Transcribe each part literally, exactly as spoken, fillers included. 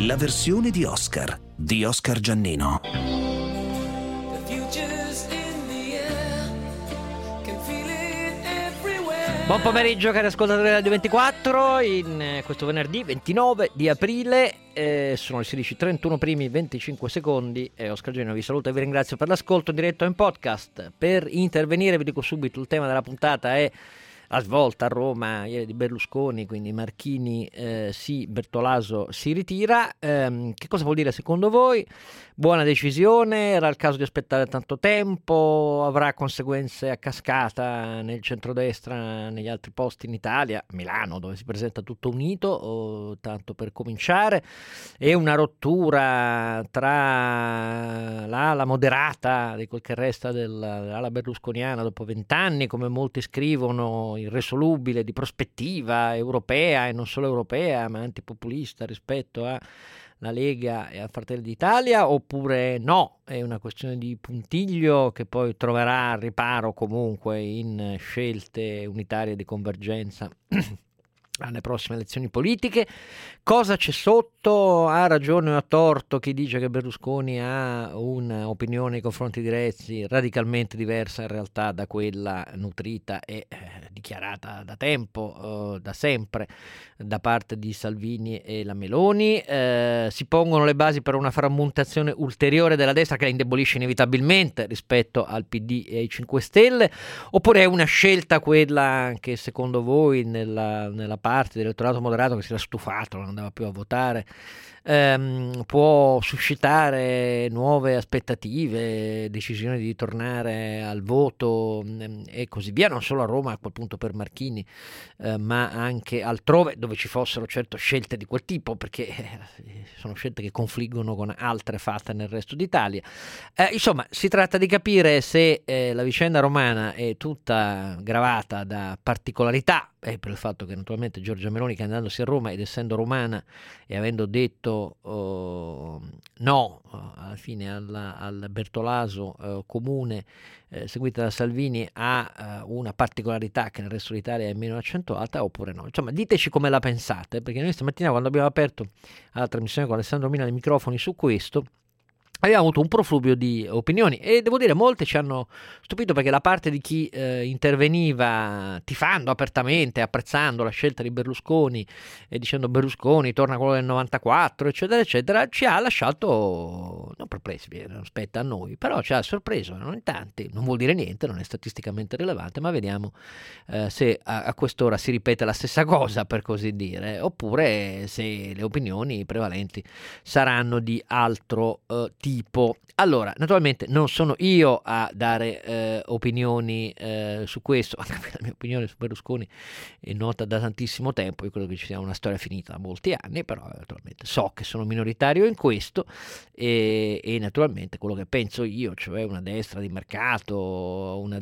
la versione di Oscar di Oscar Giannino. Buon pomeriggio cari ascoltatori della Radio ventiquattro, in questo venerdì ventinove di aprile, eh, sono le sedici e trentuno primi venticinque secondi e Oscar Giannino vi saluta e vi ringrazio per l'ascolto in diretto e in podcast. Per intervenire vi dico subito, il tema della puntata è la svolta a Roma ieri di Berlusconi, quindi Marchini eh, sì, Bertolaso si ritira. Eh, che cosa vuol dire secondo voi? Buona decisione? Era il caso di aspettare tanto tempo? Avrà conseguenze a cascata nel centrodestra, negli altri posti in Italia? Milano, dove si presenta tutto unito, o, tanto per cominciare? È una rottura tra l'ala moderata di quel che resta dell'ala berlusconiana dopo vent'anni, come molti scrivono, irresolubile, di prospettiva europea e non solo europea, ma antipopulista rispetto alla Lega e a Fratelli d'Italia, oppure no, è una questione di puntiglio che poi troverà riparo comunque in scelte unitarie di convergenza alle prossime elezioni politiche. Cosa c'è sotto? Ha ragione o ha torto chi dice che Berlusconi ha un'opinione nei confronti di Renzi radicalmente diversa in realtà da quella nutrita e eh, dichiarata da tempo, eh, da sempre, da parte di Salvini e la Meloni? Eh, si pongono le basi per una frammentazione ulteriore della destra che la indebolisce inevitabilmente rispetto al P D e ai cinque Stelle, oppure è una scelta quella che secondo voi nella, nella parte dell'elettorato moderato che si era stufato, non andava più a votare, ehm, può suscitare nuove aspettative, decisioni di tornare al voto ehm, e così via, non solo a Roma a quel punto per Marchini, eh, ma anche altrove dove ci fossero certo scelte di quel tipo, perché eh, sono scelte che confliggono con altre fatte nel resto d'Italia. Eh, insomma, si tratta di capire se eh, la vicenda romana è tutta gravata da particolarità, e per il fatto che naturalmente Giorgia Meloni, candidandosi a Roma ed essendo romana e avendo detto uh, no uh, alla fine alla, al Bertolaso uh, comune eh, seguita da Salvini, ha uh, una particolarità che nel resto d'Italia è meno accentuata, oppure no. Insomma, diteci come la pensate, perché noi stamattina, quando abbiamo aperto alla trasmissione con Alessandro Mina i microfoni su questo, abbiamo avuto un profluvio di opinioni e devo dire molte ci hanno stupito, perché la parte di chi eh, interveniva tifando apertamente, apprezzando la scelta di Berlusconi e dicendo Berlusconi torna quello del novantaquattro eccetera eccetera, ci ha lasciato non perplessi, non spetta a noi, però ci ha sorpreso, non in tanti, non vuol dire niente, non è statisticamente rilevante, ma vediamo eh, se a, a quest'ora si ripete la stessa cosa, per così dire, oppure se le opinioni prevalenti saranno di altro eh, tipo. Allora, naturalmente non sono io a dare eh, opinioni eh, su questo, anche perché la mia opinione su Berlusconi è nota da tantissimo tempo, io credo che ci sia una storia finita da molti anni, però naturalmente so che sono minoritario in questo e, e naturalmente quello che penso io, cioè una destra di mercato, una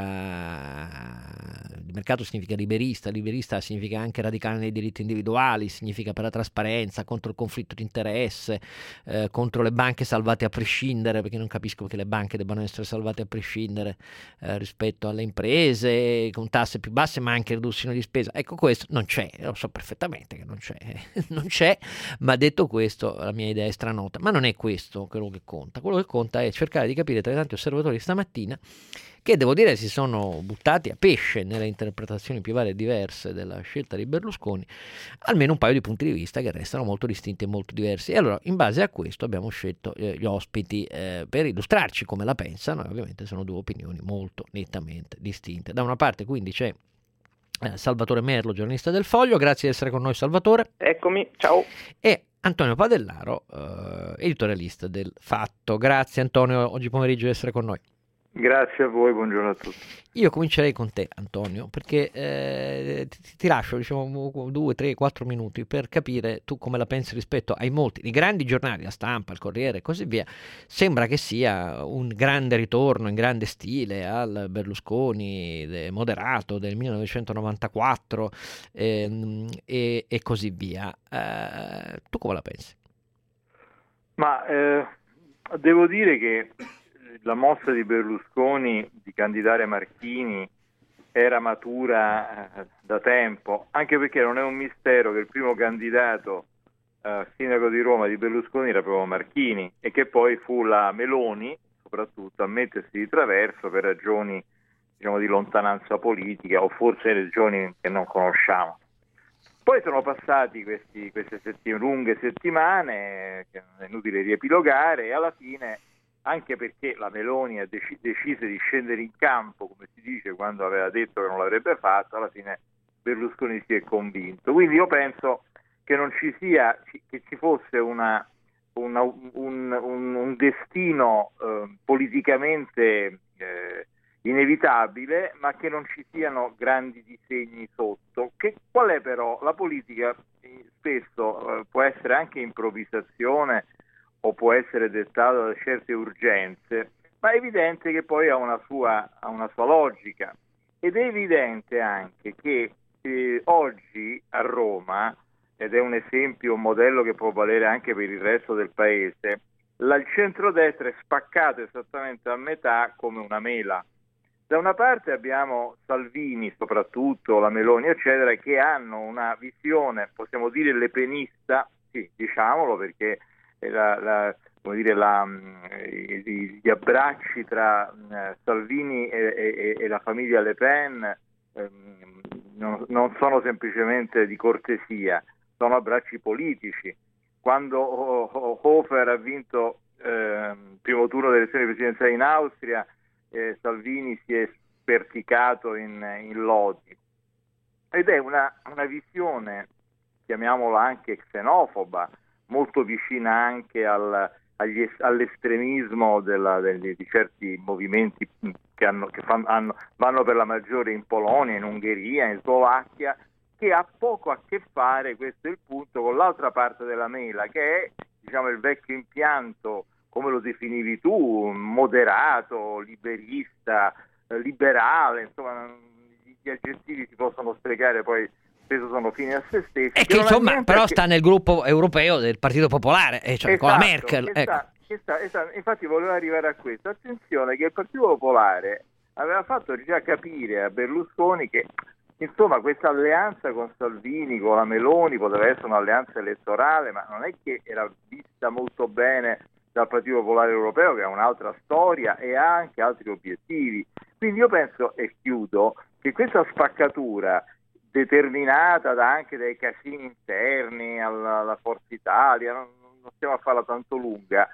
destra di mercato significa liberista, liberista significa anche radicale nei diritti individuali, significa per la trasparenza, contro il conflitto di interesse, eh, contro le banche salvate a prescindere, perché non capisco che le banche debbano essere salvate a prescindere eh, rispetto alle imprese, con tasse più basse ma anche riduzione di spesa. Ecco, questo non c'è, lo so perfettamente che non c'è, non c'è, ma detto questo la mia idea è stranota, ma non è questo quello che conta. Quello che conta è cercare di capire tra i tanti osservatori stamattina, che devo dire si sono buttati a pesce nelle interpretazioni più varie e diverse della scelta di Berlusconi, almeno un paio di punti di vista che restano molto distinti e molto diversi. E allora, in base a questo, abbiamo scelto eh, gli ospiti eh, per illustrarci come la pensano, e ovviamente sono due opinioni molto nettamente distinte. Da una parte quindi c'è eh, Salvatore Merlo, giornalista del Foglio, grazie di essere con noi Salvatore. Eccomi, ciao. E Antonio Padellaro, eh, editorialista del Fatto. Grazie Antonio, oggi pomeriggio di essere con noi. Grazie a voi, buongiorno a tutti. Io comincerei con te Antonio, perché eh, ti, ti lascio diciamo due, tre, quattro minuti per capire tu come la pensi rispetto ai molti, i grandi giornali, la Stampa, il Corriere e così via. Sembra che sia un grande ritorno in grande stile al Berlusconi de, moderato del millenovecentonovantaquattro ehm, e, e così via. Eh, tu come la pensi? Ma eh, devo dire che la mossa di Berlusconi di candidare Marchini era matura eh, da tempo, anche perché non è un mistero che il primo candidato eh, sindaco di Roma di Berlusconi era proprio Marchini, e che poi fu la Meloni soprattutto a mettersi di traverso per ragioni, diciamo, di lontananza politica, o forse ragioni che non conosciamo. Poi sono passati questi, queste settim- lunghe settimane, che è inutile riepilogare, e alla fine, anche perché la Meloni ha dec- decise di scendere in campo, come si dice, quando aveva detto che non l'avrebbe fatto, alla fine Berlusconi si è convinto. Quindi io penso che non ci sia, che ci fosse una, una, un, un, un destino eh, politicamente eh, inevitabile, ma che non ci siano grandi disegni sotto. Che, qual è però? La politica spesso eh, può essere anche improvvisazione o può essere dettata da certe urgenze, ma è evidente che poi ha una sua, ha una sua logica, ed è evidente anche che eh, oggi a Roma, ed è un esempio, un modello che può valere anche per il resto del paese, la, il centrodestra è spaccato esattamente a metà come una mela. Da una parte abbiamo Salvini, soprattutto la Meloni, eccetera, che hanno una visione, possiamo dire, lepenista, sì, diciamolo, perché la, la, come dire, la, gli abbracci tra Salvini e, e, e la famiglia Le Pen eh, non, non sono semplicemente di cortesia, sono abbracci politici. Quando Hofer ha vinto eh, il primo turno delle elezioni presidenziali in Austria, Eh, Salvini si è sperticato in, in lodi, ed è una, una visione, chiamiamola anche xenofoba, molto vicina anche al, agli, all'estremismo della, degli, di certi movimenti che, hanno, che fan, hanno, vanno per la maggiore in Polonia, in Ungheria, in Slovacchia, che ha poco a che fare, questo è il punto, con l'altra parte della mela, che è, diciamo, il vecchio impianto, come lo definivi tu, moderato, liberista, eh, liberale, insomma, gli aggettivi si possono sprecare, poi spesso sono fini a se stessi. E che, che insomma però che... sta nel gruppo europeo del Partito Popolare, e cioè esatto, con la Merkel. Che ecco. sta, che sta, esatto. Infatti volevo arrivare a questo. Attenzione che il Partito Popolare aveva fatto già capire a Berlusconi che, insomma, questa alleanza con Salvini, con la Meloni, poteva essere un'alleanza elettorale, ma non è che era vista molto bene dal Partito Popolare Europeo, che ha un'altra storia e ha anche altri obiettivi. Quindi io penso, e chiudo, che questa spaccatura, determinata da, anche dai casini interni alla, alla Forza Italia, non, non stiamo a farla tanto lunga,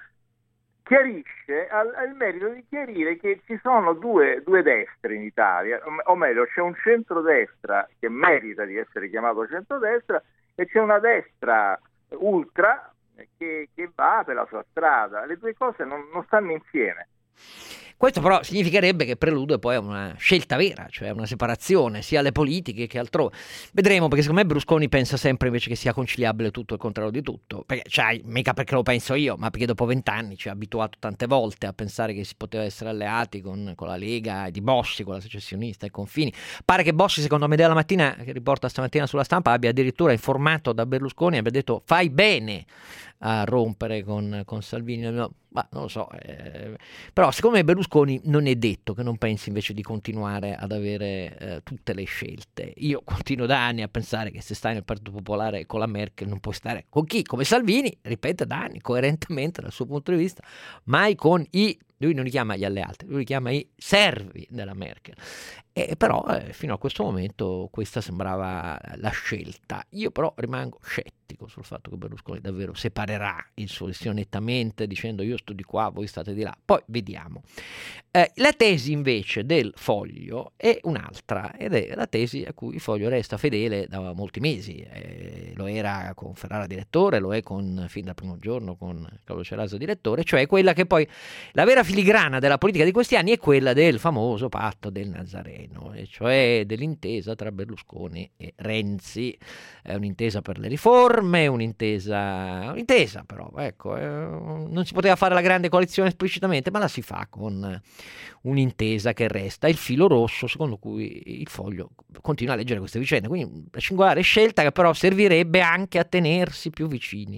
chiarisce, ha il merito di chiarire che ci sono due, due destre in Italia, o meglio, c'è un centrodestra che merita di essere chiamato centrodestra, e c'è una destra ultra Che, che va per la sua strada. Le due cose non, non stanno insieme. Questo però significherebbe che prelude poi a una scelta vera, cioè una separazione sia alle politiche che altrove. Vedremo, perché secondo me Berlusconi pensa sempre invece che sia conciliabile tutto il contrario di tutto, perché cioè, mica perché lo penso io, ma perché dopo vent'anni ci ha abituato tante volte a pensare che si poteva essere alleati con, con la Lega di Bossi, con la secessionista, i confini. Pare che Bossi, secondo me della mattina, che riporta stamattina sulla stampa, abbia addirittura informato da Berlusconi e abbia detto fai bene a rompere con, con Salvini. No, ma non lo so, eh, però secondo me Berlusconi non è detto che non pensi invece di continuare ad avere eh, tutte le scelte. Io continuo da anni a pensare che se stai nel Partito Popolare con la Merkel non puoi stare con chi? Come Salvini, ripete da anni, coerentemente dal suo punto di vista, mai con i, lui non li chiama gli alleati, lui li chiama i servi della Merkel. E però eh, fino a questo momento questa sembrava la scelta. Io però rimango scettico sul fatto che Berlusconi davvero separerà il suo destino nettamente dicendo io sto di qua, voi state di là. Poi vediamo. Eh, la tesi invece del Foglio è un'altra, ed è la tesi a cui il Foglio resta fedele da molti mesi. Eh, lo era con Ferrara direttore, lo è con, fin dal primo giorno con Claudio Ceraso direttore, cioè quella che poi la vera filigrana della politica di questi anni è quella del famoso patto del Nazareno, e cioè dell'intesa tra Berlusconi e Renzi. È un'intesa per le riforme, un'intesa, un'intesa però, ecco, eh, non si poteva fare la grande coalizione esplicitamente, ma la si fa con un'intesa che resta il filo rosso secondo cui il Foglio continua a leggere queste vicende. Quindi una singolare scelta che però servirebbe anche a tenersi più vicini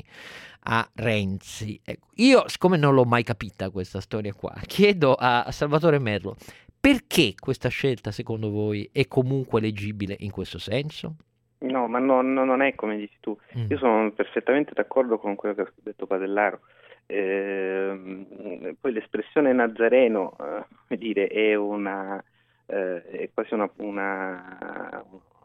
a Renzi. Ecco, io, siccome non l'ho mai capita questa storia qua, chiedo a, a Salvatore Merlo: perché questa scelta secondo voi è comunque leggibile in questo senso? No, ma non, non è come dici tu. Mm. Io sono perfettamente d'accordo con quello che ha detto Padellaro. Eh, poi l'espressione nazareno, eh, come dire, è una eh, è quasi una, una,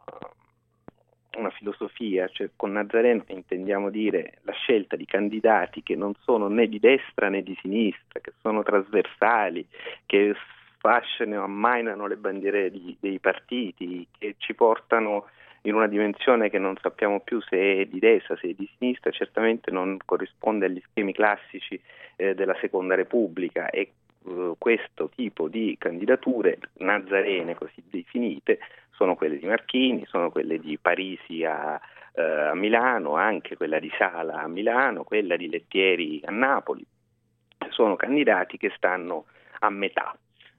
una filosofia, cioè con Nazareno intendiamo dire la scelta di candidati che non sono né di destra né di sinistra, che sono trasversali, che fasciano, ammainano le bandiere di, dei partiti, che ci portano in una dimensione che non sappiamo più se è di destra, se è di sinistra. Certamente non corrisponde agli schemi classici eh, della Seconda Repubblica, e uh, questo tipo di candidature nazarene così definite sono quelle di Marchini, sono quelle di Parisi a, eh, a Milano, anche quella di Sala a Milano, quella di Lettieri a Napoli. Sono candidati che stanno a metà.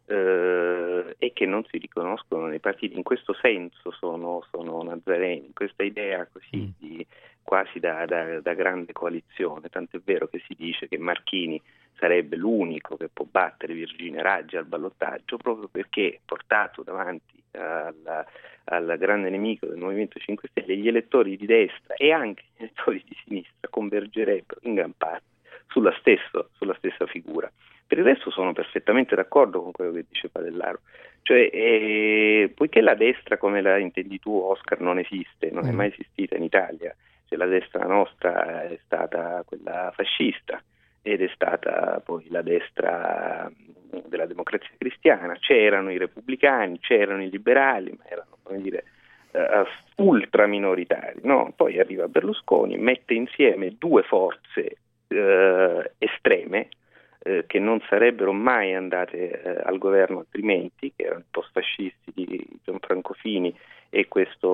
Eh, e che non si riconoscono nei partiti. In questo senso sono, sono nazareni, questa idea così Mm. di, quasi da, da, da grande coalizione, tant'è vero che si dice che Marchini sarebbe l'unico che può battere Virginia Raggi al ballottaggio, proprio perché portato davanti al, al grande nemico del Movimento cinque Stelle, gli elettori di destra e anche gli elettori di sinistra convergerebbero in gran parte sulla, stesso, sulla stessa figura. Per il resto sono perfettamente d'accordo con quello che dice Padellaro, cioè eh, poiché la destra come la intendi tu, Oscar, non esiste, non è mai esistita in Italia, cioè la destra nostra è stata quella fascista ed è stata poi la destra della Democrazia Cristiana, c'erano i repubblicani, c'erano i liberali, ma erano, come dire, uh, ultra minoritari, no? Poi arriva Berlusconi, mette insieme due forze uh, estreme, Eh, che non sarebbero mai andate eh, al governo altrimenti, che erano i post-fascisti di Gianfranco Fini e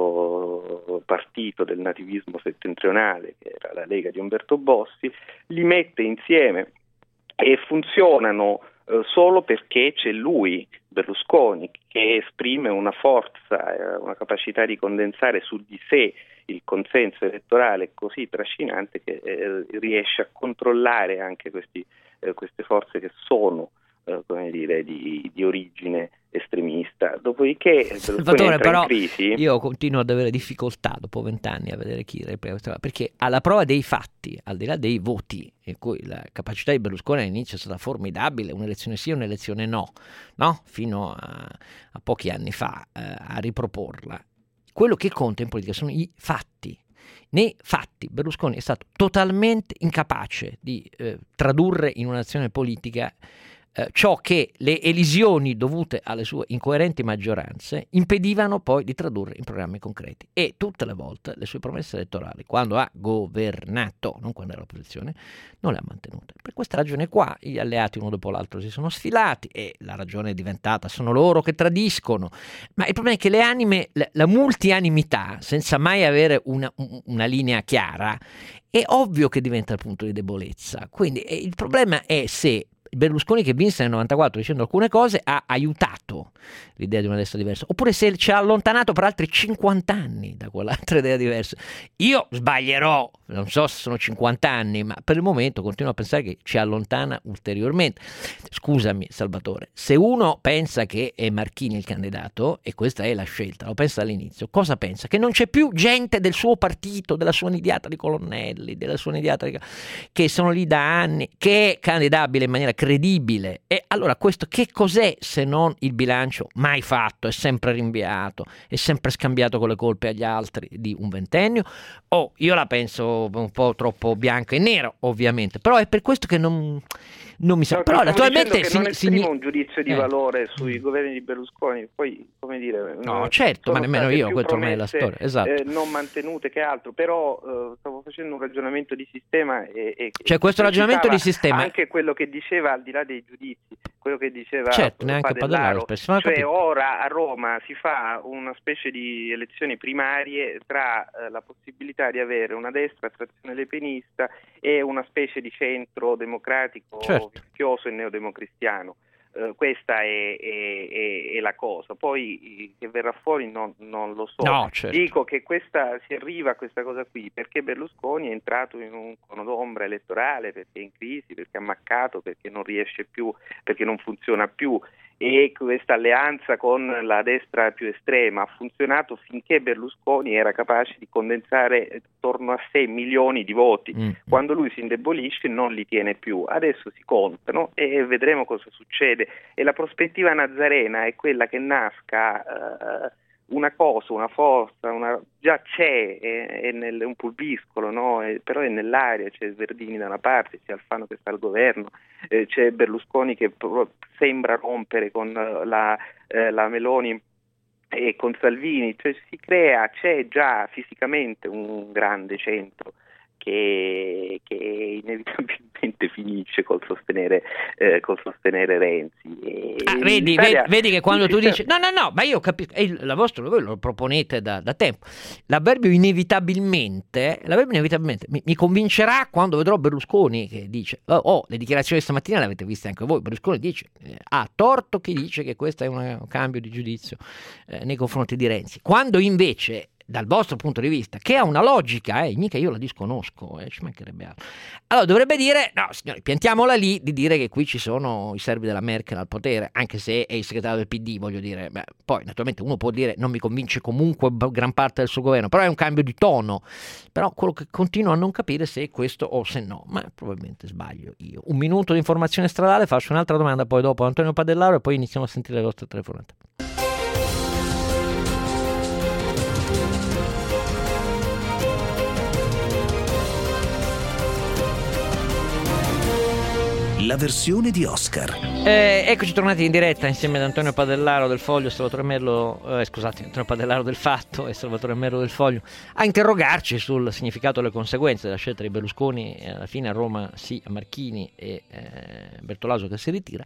questo partito del nativismo settentrionale che era la Lega di Umberto Bossi, li mette insieme e funzionano eh, solo perché c'è lui, Berlusconi, che esprime una forza, eh, una capacità di condensare su di sé il consenso elettorale così trascinante che eh, riesce a controllare anche questi Eh, queste forze che sono eh, come dire di, di origine estremista. Dopodiché Salvatore, entra però in crisi. io continuo ad avere difficoltà dopo vent'anni a vedere chi replica, perché alla prova dei fatti, al di là dei voti, in cui la capacità di Berlusconi all'inizio è stata formidabile, un'elezione sì, un'elezione no, no? Fino a, a pochi anni fa eh, a riproporla. Quello che conta in politica sono i fatti. Nei fatti Berlusconi è stato totalmente incapace di eh, tradurre in un'azione politica eh, ciò che le elisioni dovute alle sue incoerenti maggioranze impedivano poi di tradurre in programmi concreti, e tutte le volte le sue promesse elettorali, quando ha governato, non quando era opposizione, non le ha mantenute. Per questa ragione qua gli alleati uno dopo l'altro si sono sfilati e la ragione è diventata sono loro che tradiscono, ma il problema è che le anime, la, la multianimità senza mai avere una, una linea chiara è ovvio che diventa il punto di debolezza. Quindi eh, il problema è se Berlusconi, che vinse nel novantaquattro dicendo alcune cose, ha aiutato l'idea di una destra diversa, oppure se ci ha allontanato per altri cinquanta anni da quell'altra idea diversa. Io sbaglierò, non so se sono cinquanta anni, ma per il momento continuo a pensare che ci allontana ulteriormente. Scusami Salvatore, se uno pensa che è Marchini il candidato, e questa è la scelta, lo pensa all'inizio, cosa pensa? Che non c'è più gente del suo partito, della sua nidiata di colonnelli, della sua nidiata di... che sono lì da anni, che è candidabile in maniera credibile. E allora questo che cos'è se non il bilancio mai fatto, è sempre rinviato, è sempre scambiato con le colpe agli altri di un ventennio? Oh, io la penso un po' troppo bianco e nero, ovviamente, però è per questo che non, non mi sa. No, però naturalmente che si, non esprimo si... un giudizio di eh. valore sui governi di Berlusconi, poi come dire, no eh, certo, ma nemmeno io, questo ormai è la promesse, storia, esatto. eh, non mantenute che altro, però eh, stavo facendo un ragionamento di sistema e, e cioè questo ragionamento di sistema anche quello che diceva, al di là dei giudizi, quello che diceva certo, neanche Padellaro, Padellaro, cioè ora a Roma si fa una specie di elezioni primarie tra eh, la possibilità di avere una destra a trazione lepenista e una specie di centro democratico, certo, vischioso e neodemocristiano. Uh, questa è, è, è, è la cosa, poi che verrà fuori non, non lo so. No, certo. Dico che questa, si arriva a questa cosa qui perché Berlusconi è entrato in un cono d'ombra elettorale, perché è in crisi, perché è ammaccato, perché non riesce più, perché non funziona più e questa alleanza con la destra più estrema ha funzionato finché Berlusconi era capace di condensare attorno a sei milioni di voti. Mm. Quando lui si indebolisce non li tiene più, adesso si contano e vedremo cosa succede. E la prospettiva nazarena è quella che nasca uh, una cosa, una forza, una, già c'è, è, è nel, un pulviscolo, no? È, però è nell'aria, c'è Verdini da una parte, c'è Alfano che sta al governo, eh, c'è Berlusconi che pro- sembra rompere con la, eh, la Meloni e con Salvini, cioè si crea, c'è già fisicamente un grande centro che, che inevitabilmente finisce col sostenere, eh, col sostenere Renzi. E ah, vedi, vedi, vedi che quando tu dici no no no ma io capisco, e la vostra voi lo proponete da, da tempo, l'avverbio inevitabilmente l'avverbio inevitabilmente mi, mi convincerà quando vedrò Berlusconi che dice oh, oh le dichiarazioni stamattina le avete viste anche voi, Berlusconi dice eh, ha torto chi dice che questo è una, un cambio di giudizio eh, nei confronti di Renzi, quando invece dal vostro punto di vista, che ha una logica, eh, mica io la disconosco, eh, ci mancherebbe altro. Allora dovrebbe dire, no signori, piantiamola lì di dire che qui ci sono i servi della Merkel al potere, anche se è il segretario del P D, voglio dire, beh, poi naturalmente uno può dire non mi convince comunque gran parte del suo governo, però è un cambio di tono, però quello che continuo a non capire se è questo o se no, ma probabilmente sbaglio io. Un minuto di informazione stradale, faccio un'altra domanda poi dopo Antonio Padellaro e poi iniziamo a sentire le vostre telefonate. La versione di Oscar. Eh, eccoci tornati in diretta insieme ad Antonio Padellaro del Foglio e Salvatore Merlo, eh, scusate, Antonio Padellaro del Fatto e Salvatore Merlo del Foglio, a interrogarci sul significato e le conseguenze della scelta di Berlusconi, e alla fine a Roma sì a Marchini e eh, Bertolaso che si ritira.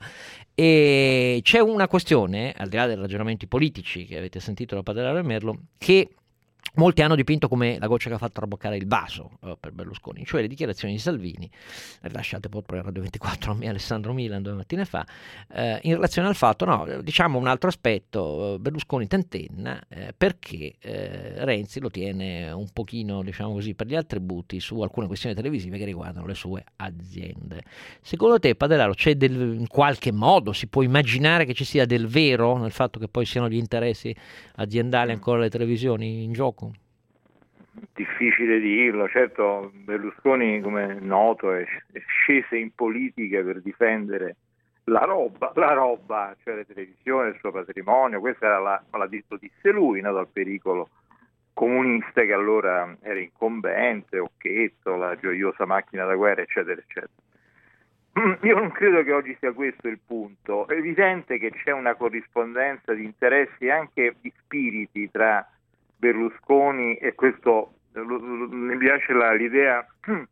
E c'è una questione, al di là dei ragionamenti politici che avete sentito da Padellaro e Merlo, che molti hanno dipinto come la goccia che ha fatto traboccare il vaso eh, per Berlusconi, cioè le dichiarazioni di Salvini, rilasciate proprio a Radio ventiquattro a me Alessandro Milan due mattine fa, eh, in relazione al fatto, no, diciamo un altro aspetto, Berlusconi tentenna eh, perché eh, Renzi lo tiene un pochino, diciamo così, per gli attributi su alcune questioni televisive che riguardano le sue aziende. Secondo te, Padellaro, c'è del, in qualche modo, si può immaginare che ci sia del vero nel fatto che poi siano gli interessi aziendali ancora le televisioni in gioco? Difficile dirlo, certo Berlusconi, come è noto, è scese in politica per difendere la roba, la roba, cioè le televisioni, il suo patrimonio, questa era la, la lo disse lui, no, dal pericolo comunista che allora era incombente, Occhetto, la gioiosa macchina da guerra, eccetera, eccetera. Io non credo che oggi sia questo il punto, è evidente che c'è una corrispondenza di interessi, anche di spiriti tra Berlusconi e questo, mi piace la, l'idea,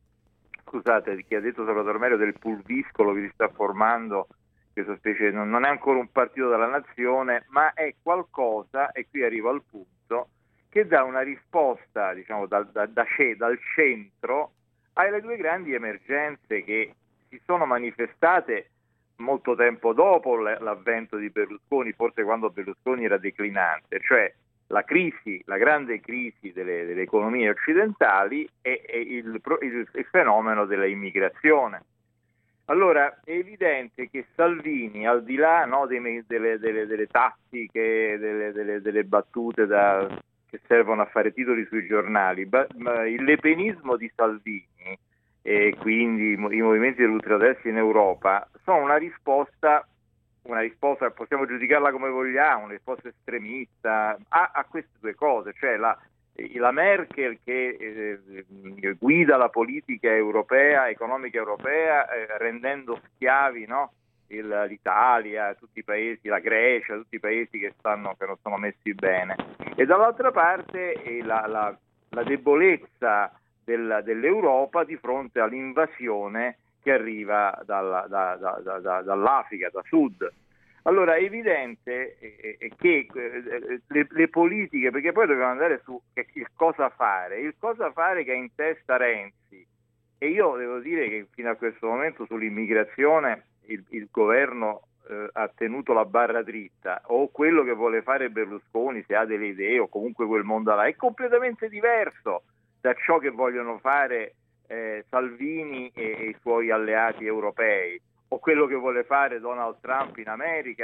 scusate, che ha detto Salvatore Merio del pulviscolo che si sta formando, questa specie, non, non è ancora un partito della nazione, ma è qualcosa, e qui arrivo al punto, che dà una risposta, diciamo, da, da, da, dal centro alle due grandi emergenze che si sono manifestate molto tempo dopo l'avvento di Berlusconi, forse quando Berlusconi era declinante, cioè la crisi, la grande crisi delle, delle economie occidentali e, e il, il, il fenomeno dell'immigrazione. Allora è evidente che Salvini, al di là, no, dei, delle, delle, delle tattiche, delle, delle, delle battute da, che servono a fare titoli sui giornali, ba, ma il lepenismo di Salvini e quindi i movimenti dell'ultradestra in Europa sono una risposta una risposta, possiamo giudicarla come vogliamo, una risposta estremista a, a queste due cose, cioè la, la Merkel che eh, guida la politica europea, economica europea, eh, rendendo schiavi, no, Il, l'Italia, tutti i paesi, la Grecia, tutti i paesi che, stanno, che non sono messi bene, e dall'altra parte eh, la, la, la debolezza del, dell'Europa di fronte all'invasione che arriva dalla, da, da, da, da, dall'Africa, da sud. Allora è evidente eh, eh, che eh, le, le politiche, perché poi dobbiamo andare su eh, il cosa fare, il cosa fare che ha in testa Renzi, e io devo dire che fino a questo momento sull'immigrazione il, il governo eh, ha tenuto la barra dritta, o quello che vuole fare Berlusconi, se ha delle idee, o comunque quel mondo là, è completamente diverso da ciò che vogliono fare Eh, Salvini e, e i suoi alleati europei, o quello che vuole fare Donald Trump in America.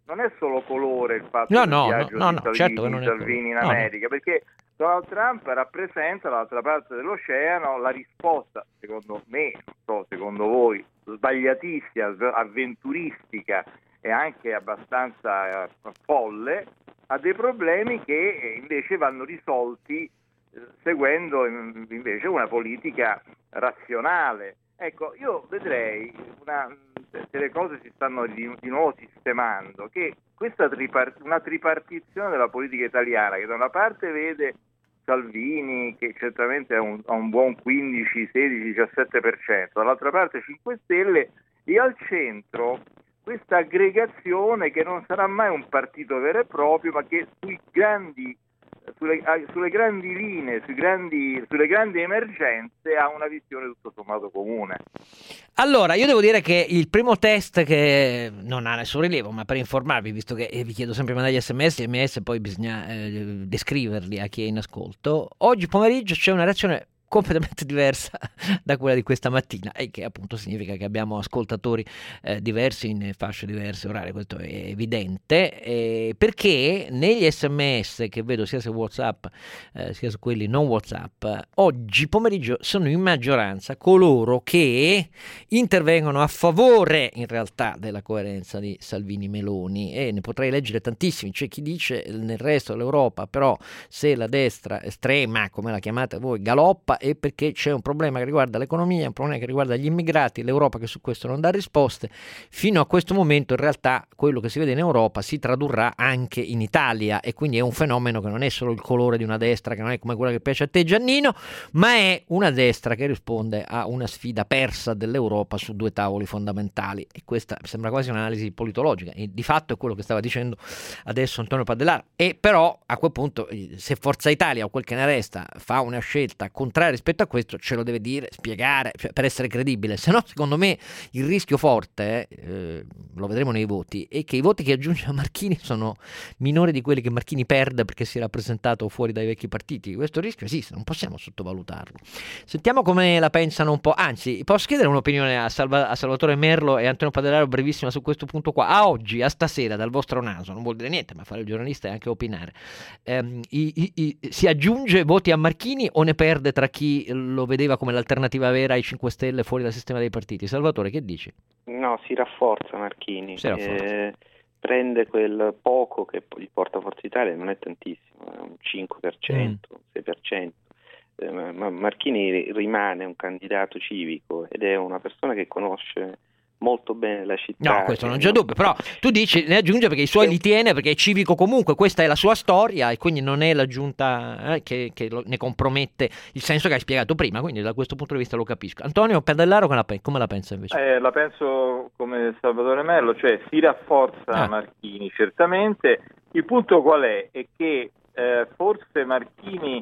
non è solo colore il fatto no, del no, viaggio no, di no, Salvini, certo che non è Salvini in colore. America, no, perché Donald Trump rappresenta dall'altra parte dell'oceano la risposta, secondo me, non so, secondo voi, sbagliatissima, avventuristica e anche abbastanza eh, folle a dei problemi che invece vanno risolti eh, seguendo invece una politica razionale. Ecco, io vedrei, una, se le cose si stanno di, di nuovo sistemando, che questa tripart- una tripartizione della politica italiana, che da una parte vede Salvini, che certamente ha un, ha un buon quindici, sedici, diciassette per cento, dall'altra parte cinque Stelle, e al centro questa aggregazione che non sarà mai un partito vero e proprio, ma che sui grandi, sulle, sulle grandi linee, sui grandi, sulle grandi emergenze ha una visione tutto sommato comune. Allora, io devo dire che il primo test, che non ha nessun rilievo, ma per informarvi, visto che vi chiedo sempre di mandare gli sms, gli sms poi bisogna eh, descriverli a chi è in ascolto, oggi pomeriggio c'è una reazione completamente diversa da quella di questa mattina, e che appunto significa che abbiamo ascoltatori eh, diversi in fasce diverse orarie. Questo è evidente, eh, perché negli sms che vedo sia su WhatsApp eh, sia su quelli non WhatsApp, oggi pomeriggio sono in maggioranza coloro che intervengono a favore in realtà della coerenza di Salvini-Meloni, e ne potrei leggere tantissimi. C'è chi dice nel resto dell'Europa però se la destra estrema, come la chiamate voi, galoppa, e perché c'è un problema che riguarda l'economia, un problema che riguarda gli immigrati, l'Europa che su questo non dà risposte. Fino a questo momento in realtà quello che si vede in Europa si tradurrà anche in Italia, e quindi è un fenomeno che non è solo il colore di una destra, che non è come quella che piace a te Giannino, ma è una destra che risponde a una sfida persa dell'Europa su due tavoli fondamentali, e questa sembra quasi un'analisi politologica, e di fatto è quello che stava dicendo adesso Antonio Padellaro. E però a quel punto, se Forza Italia o quel che ne resta fa una scelta contraria rispetto a questo, ce lo deve dire, spiegare, cioè, per essere credibile. Se no, secondo me il rischio forte, eh, lo vedremo nei voti, è che i voti che aggiunge Marchini sono minori di quelli che Marchini perde perché si è rappresentato fuori dai vecchi partiti. Questo rischio esiste, non possiamo sottovalutarlo. Sentiamo come la pensano un po'. Anzi, posso chiedere un'opinione a, Salva- a Salvatore Merlo e Antonio Padellaro, brevissima, su questo punto qua. A oggi, a stasera, dal vostro naso, non vuol dire niente, ma fare il giornalista è anche opinare. Ehm, i, i, i, si aggiunge voti a Marchini o ne perde tra chi lo vedeva come l'alternativa vera ai cinque Stelle fuori dal sistema dei partiti? Salvatore, che dici? No, si rafforza Marchini, si rafforza. Eh, prende quel poco che gli porta Forza Italia, non è tantissimo, è un cinque per cento, mm. sei per cento. Eh, ma Marchini rimane un candidato civico ed è una persona che conosce molto bene la città. No, questo non c'è dubbio, però tu dici ne aggiunge perché i suoi li tiene, perché è civico comunque, questa è la sua storia, e quindi non è l'aggiunta eh, che, che lo, ne compromette il senso che hai spiegato prima, quindi da questo punto di vista lo capisco. Antonio Padellaro, come la, come la pensa invece? Eh, la penso come Salvatore Merlo, cioè si rafforza ah. Marchini certamente. Il punto qual è? È che eh, forse Marchini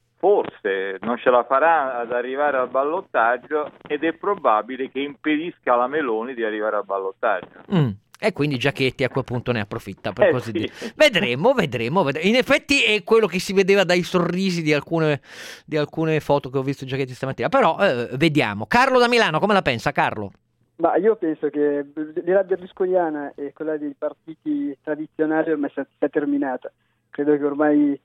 forse non ce la farà ad arrivare al ballottaggio, ed è probabile che impedisca alla Meloni di arrivare al ballottaggio. Mm. E quindi Giachetti a quel punto ne approfitta, per eh così sì. dire. Vedremo, vedremo, vedremo. In effetti è quello che si vedeva dai sorrisi di alcune, di alcune foto che ho visto Giachetti stamattina. Però eh, vediamo. Carlo da Milano, come la pensa, Carlo? Ma io penso che l'era berlusconiana e quella dei partiti tradizionali ormai sia terminata. Credo che ormai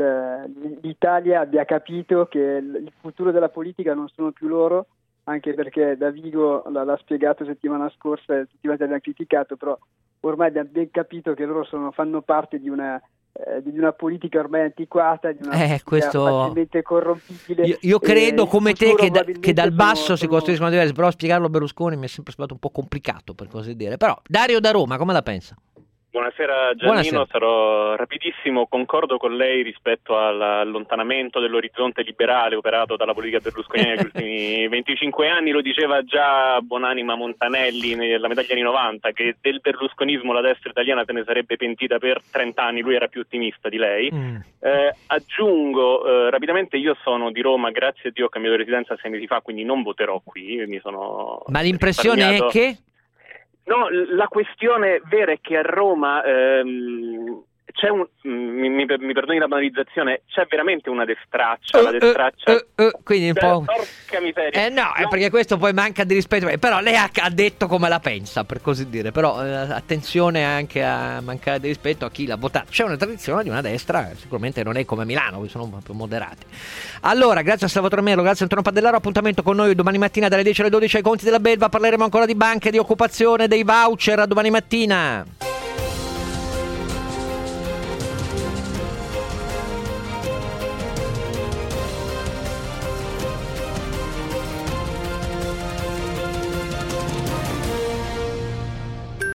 l'Italia abbia capito che il futuro della politica non sono più loro, anche perché Davigo l'ha spiegato settimana scorsa e tutti abbiamo criticato, però ormai abbiamo ben capito che loro sono, fanno parte di una eh, di una politica ormai antiquata, di una eh, politica questo... facilmente corrompibile. Io, io credo eh, come te che, da, che dal basso sono, si costruiscono diversi, però spiegarlo a Berlusconi mi è sempre stato un po' complicato, per così dire. Però Dario da Roma, come la pensa? Buonasera Giannino, Buonasera. Sarò rapidissimo, concordo con lei rispetto all'allontanamento dell'orizzonte liberale operato dalla politica berlusconiana negli ultimi venticinque anni. Lo diceva già buonanima Montanelli nella metà degli anni novanta, che del berlusconismo la destra italiana se ne sarebbe pentita per trenta anni, lui era più ottimista di lei. Mm. Eh, aggiungo eh, rapidamente, io sono di Roma, grazie a Dio ho cambiato residenza sei mesi fa, quindi non voterò qui, mi sono Ma l'impressione è che... No, la questione vera è che a Roma ehm, c'è un, mi, mi, mi perdoni la banalizzazione, c'è veramente una destraccia, una destraccia. Uh, uh, uh, quindi un po'. Porca miseria. Eh no, no, è perché questo poi manca di rispetto. Però lei ha, ha detto come la pensa, per così dire. Però eh, attenzione anche a mancare di rispetto a chi l'ha votato. C'è una tradizione di una destra, sicuramente non è come Milano, che sono un po' più moderati. Allora, grazie a Salvatore Merlo, grazie a Antonio Padellaro. Appuntamento con noi domani mattina dalle dieci alle dodici ai conti della Belva. Parleremo ancora di banche, di occupazione, dei voucher. A domani mattina.